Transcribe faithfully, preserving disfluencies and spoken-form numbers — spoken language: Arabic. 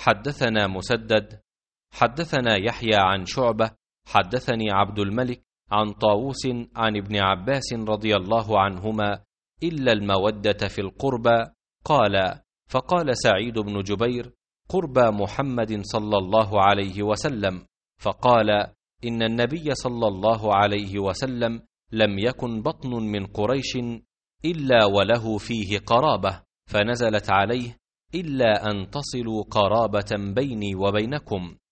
حدثنا مسدد حدثنا يحيى عن شعبة حدثني عبد الملك عن طاووس عن ابن عباس رضي الله عنهما إلا المودة في القربى. قال: فقال سعيد بن جبير: قربى محمد صلى الله عليه وسلم. فقال: إن النبي صلى الله عليه وسلم لم يكن بطن من قريش إلا وله فيه قرابة، فنزلت عليه: إلا أن تصلوا قرابة بيني وبينكم.